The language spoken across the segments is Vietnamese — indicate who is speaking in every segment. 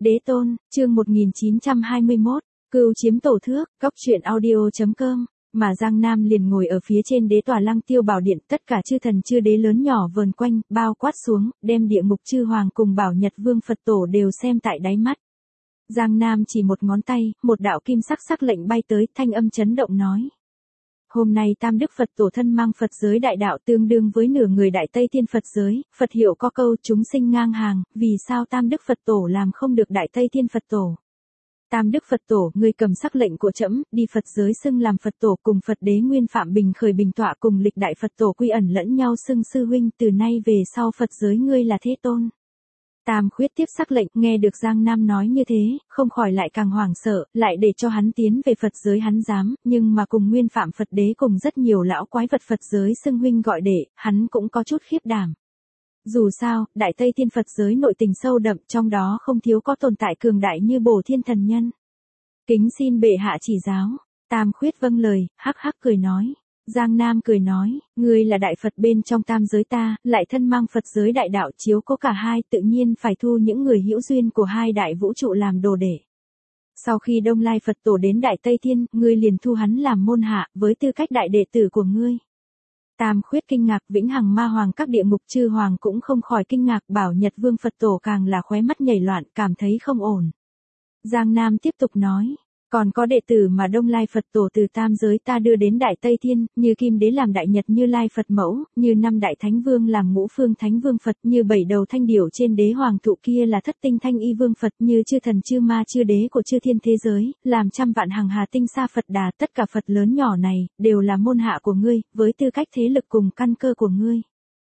Speaker 1: Đế tôn, chương 1921, cưu chiếm tổ thước, góc truyện audio.com. Mà Giang Nam liền ngồi ở phía trên đế tòa Lăng Tiêu Bảo Điện, tất cả chư thần chư đế lớn nhỏ vờn quanh, bao quát xuống, đem địa ngục chư hoàng cùng Bảo Nhật Vương Phật Tổ đều xem tại đáy mắt. Giang Nam chỉ một ngón tay, một đạo kim sắc sắc lệnh bay tới, thanh âm chấn động nói. Hôm nay Tam Đức Phật Tổ thân mang Phật giới đại đạo tương đương với nửa người Đại Tây Thiên Phật giới, Phật hiệu có câu chúng sinh ngang hàng, vì sao Tam Đức Phật Tổ làm không được Đại Tây Thiên Phật Tổ? Tam Đức Phật Tổ, ngươi cầm sắc lệnh của trẫm, đi Phật giới xưng làm Phật Tổ cùng Phật Đế Nguyên Phạm Bình Khởi Bình Tọa cùng lịch đại Phật Tổ quy ẩn lẫn nhau xưng sư huynh, từ nay về sau Phật giới ngươi là thế tôn. Tam Khuyết tiếp sắc lệnh, nghe được Giang Nam nói như thế, không khỏi lại càng hoảng sợ, lại để cho hắn tiến về Phật giới hắn dám, nhưng mà cùng Nguyên Phạm Phật Đế cùng rất nhiều lão quái vật Phật giới xưng huynh gọi đệ, hắn cũng có chút khiếp đảm. Dù sao, Đại Tây Thiên Phật giới nội tình sâu đậm, trong đó không thiếu có tồn tại cường đại như Bổ Thiên Thần Nhân. Kính xin bệ hạ chỉ giáo. Tam Khuyết vâng lời, hắc hắc cười nói. Giang Nam cười nói, ngươi là đại Phật bên trong tam giới ta, lại thân mang Phật giới đại đạo chiếu cố cả hai, tự nhiên phải thu những người hữu duyên của hai đại vũ trụ làm đồ đệ. Sau khi Đông Lai Phật Tổ đến Đại Tây Thiên, ngươi liền thu hắn làm môn hạ, với tư cách đại đệ tử của ngươi. Tam Khuyết kinh ngạc, vĩnh hằng ma hoàng các địa ngục chư hoàng cũng không khỏi kinh ngạc, Bảo Nhật Vương Phật Tổ càng là khóe mắt nhảy loạn, cảm thấy không ổn. Giang Nam tiếp tục nói, còn có đệ tử mà Đông Lai Phật Tổ từ tam giới ta đưa đến Đại Tây Thiên, như Kim Đế làm Đại Nhật Như Lai Phật Mẫu, như năm Đại Thánh Vương làm Ngũ Phương Thánh Vương Phật, như bảy đầu thanh điểu trên đế hoàng thụ kia là Thất Tinh Thanh Y Vương Phật, như chư thần chư ma chư đế của chư thiên thế giới, làm trăm vạn hằng hà tinh sa Phật Đà, tất cả Phật lớn nhỏ này, đều là môn hạ của ngươi, với tư cách thế lực cùng căn cơ của ngươi.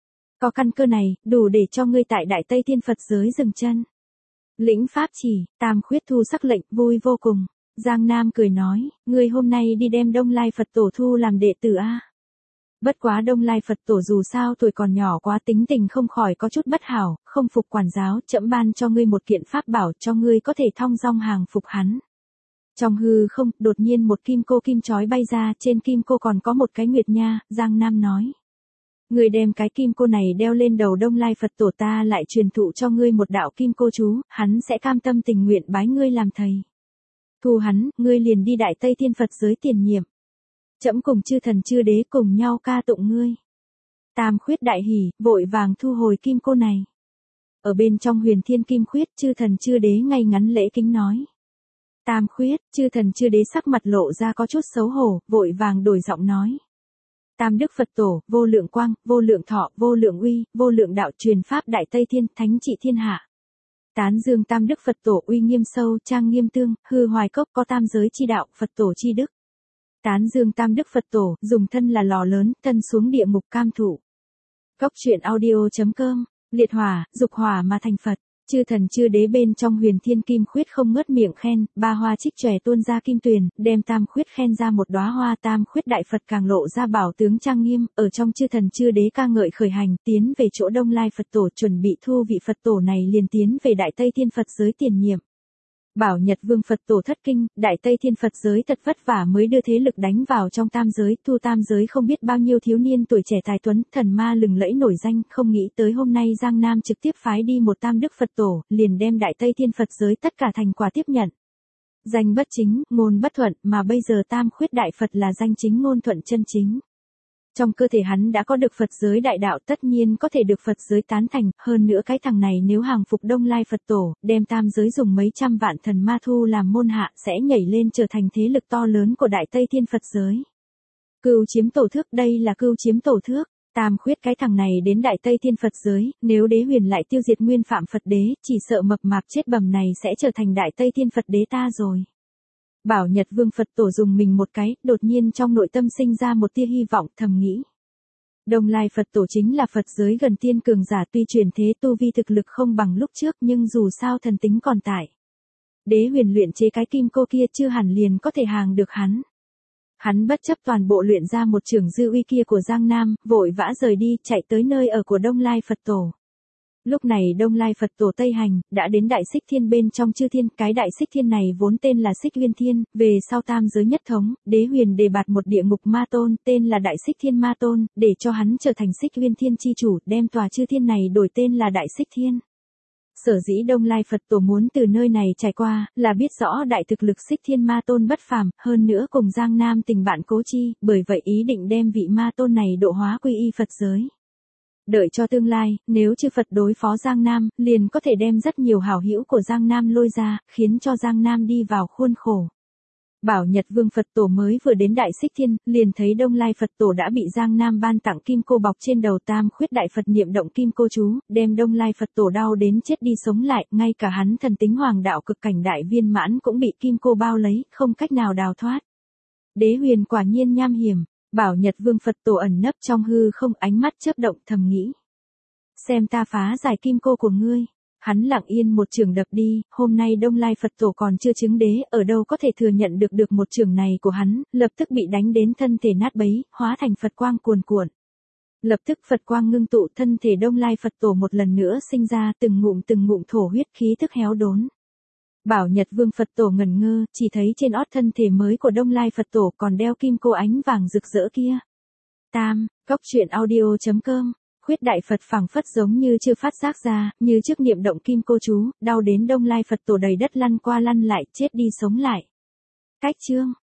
Speaker 1: Có căn cơ này, đủ để cho ngươi tại Đại Tây Thiên Phật giới dừng chân. Lĩnh pháp chỉ, Tam Khuyết thu sắc lệnh, vui vô cùng. Giang Nam cười nói, ngươi hôm nay đi đem Đông Lai Phật Tổ thu làm đệ tử a. Bất quá Đông Lai Phật Tổ dù sao tuổi còn nhỏ quá, tính tình không khỏi có chút bất hảo, không phục quản giáo, trẫm ban cho ngươi một kiện pháp bảo cho ngươi có thể thong dong hàng phục hắn. Trong hư không, đột nhiên một kim cô kim chói bay ra, trên kim cô còn có một cái nguyệt nha, Giang Nam nói. Ngươi đem cái kim cô này đeo lên đầu Đông Lai Phật Tổ, ta lại truyền thụ cho ngươi một đạo kim cô chú, hắn sẽ cam tâm tình nguyện bái ngươi làm thầy. Thu hắn, ngươi liền đi Đại Tây Thiên Phật giới tiền nhiệm. Trẫm cùng chư thần chư đế cùng nhau ca tụng ngươi. Tam Khuyết đại hỉ, vội vàng thu hồi kim cô này. Ở bên trong Huyền Thiên Kim Khuyết, chư thần chư đế ngay ngắn lễ kính nói. Tam Khuyết, chư thần chư đế sắc mặt lộ ra có chút xấu hổ, vội vàng đổi giọng nói. Tam Đức Phật Tổ, vô lượng quang, vô lượng thọ, vô lượng uy, vô lượng đạo, truyền pháp Đại Tây Thiên, thánh trị thiên hạ. Tán dương Tam Đức Phật Tổ uy nghiêm sâu, trang nghiêm tương, hư hoài cốc có tam giới chi đạo, Phật Tổ chi đức. Tán dương Tam Đức Phật Tổ, dùng thân là lò lớn, thân xuống địa ngục cam thụ. Góc truyện audio.com, liệt hỏa, dục hỏa mà thành Phật. Chư thần chư đế bên trong Huyền Thiên Kim Khuyết không ngớt miệng khen, ba hoa trích chòe tuôn ra kim tuyền, đem Tam Khuyết khen ra một đóa hoa. Tam Khuyết đại Phật càng lộ ra bảo tướng trang nghiêm, ở trong chư thần chư đế ca ngợi khởi hành, tiến về chỗ Đông Lai Phật Tổ, chuẩn bị thu vị Phật Tổ này liền tiến về Đại Tây Thiên Phật giới tiền nhiệm. Bảo Nhật Vương Phật Tổ thất kinh, Đại Tây Thiên Phật giới thật vất vả mới đưa thế lực đánh vào trong tam giới, thu tam giới không biết bao nhiêu thiếu niên tuổi trẻ tài tuấn, thần ma lừng lẫy nổi danh, không nghĩ tới hôm nay Giang Nam trực tiếp phái đi một Tam Đức Phật Tổ, liền đem Đại Tây Thiên Phật giới tất cả thành quả tiếp nhận. Danh bất chính, ngôn bất thuận, mà bây giờ Tam Khuyết đại Phật là danh chính ngôn thuận chân chính. Trong cơ thể hắn đã có được Phật giới đại đạo, tất nhiên có thể được Phật giới tán thành, hơn nữa cái thằng này nếu hàng phục Đông Lai Phật Tổ, đem tam giới dùng mấy trăm vạn thần ma thu làm môn hạ, sẽ nhảy lên trở thành thế lực to lớn của Đại Tây Thiên Phật giới. Cưu chiếm tổ thước, đây là cưu chiếm tổ thước. Tam Khuyết cái thằng này đến Đại Tây Thiên Phật giới, nếu Đế Huyền lại tiêu diệt Nguyên Phạm Phật Đế, chỉ sợ mập mạp chết bầm này sẽ trở thành Đại Tây Thiên Phật Đế ta rồi. Bảo Nhật Vương Phật Tổ dùng mình một cái, đột nhiên trong nội tâm sinh ra một tia hy vọng, thầm nghĩ. Đông Lai Phật Tổ chính là Phật giới gần tiên cường giả, tuy truyền thế tu vi thực lực không bằng lúc trước nhưng dù sao thần tính còn tại. Đế Huyền luyện chế cái kim cô kia chưa hẳn liền có thể hàng được hắn. Hắn bất chấp toàn bộ luyện ra một trường dư uy kia của Giang Nam, vội vã rời đi, chạy tới nơi ở của Đông Lai Phật Tổ. Lúc này Đông Lai Phật Tổ Tây Hành, đã đến Đại Xích Thiên bên trong chư thiên, cái Đại Xích Thiên này vốn tên là Xích Uyên Thiên, về sau tam giới nhất thống, Đế Huyền đề bạt một địa ngục ma tôn, tên là Đại Xích Thiên Ma Tôn, để cho hắn trở thành Xích Uyên Thiên chi chủ, đem tòa chư thiên này đổi tên là Đại Xích Thiên. Sở dĩ Đông Lai Phật Tổ muốn từ nơi này trải qua, là biết rõ đại thực lực Xích Thiên Ma Tôn bất phàm, hơn nữa cùng Giang Nam tình bạn cố chi, bởi vậy ý định đem vị Ma Tôn này độ hóa quy y Phật giới. Đợi cho tương lai, nếu chư Phật đối phó Giang Nam, liền có thể đem rất nhiều hảo hữu của Giang Nam lôi ra, khiến cho Giang Nam đi vào khuôn khổ. Bảo Nhật Vương Phật Tổ mới vừa đến Đại Xích Thiên, liền thấy Đông Lai Phật Tổ đã bị Giang Nam ban tặng kim cô bọc trên đầu Tam Khuyết Đại Phật niệm động kim cô chú, đem Đông Lai Phật Tổ đau đến chết đi sống lại, ngay cả hắn thần tính hoàng đạo cực cảnh đại viên mãn cũng bị kim cô bao lấy, không cách nào đào thoát. Đế huyền quả nhiên nham hiểm, Bảo Nhật Vương Phật Tổ ẩn nấp trong hư không, ánh mắt chớp động thầm nghĩ. Xem ta phá giải kim cô của ngươi. Hắn lặng yên một trường đập đi, hôm nay Đông Lai Phật Tổ còn chưa chứng đế, ở đâu có thể thừa nhận được một trường này của hắn, lập tức bị đánh đến thân thể nát bấy, hóa thành Phật quang cuồn cuộn. Lập tức Phật quang ngưng tụ, thân thể Đông Lai Phật Tổ một lần nữa sinh ra, từng ngụm thổ huyết, khí thức héo đốn. Bảo Nhật Vương Phật Tổ ngẩn ngơ, chỉ thấy trên ót thân thể mới của Đông Lai Phật Tổ còn đeo kim cô ánh vàng rực rỡ kia. Cóc truyện audio.com. Khuyết Đại Phật phảng phất giống như chưa phát giác ra, như trước niệm động kim cô chú, đau đến Đông Lai Phật Tổ đầy đất lăn qua lăn lại, chết đi sống lại. Cách chương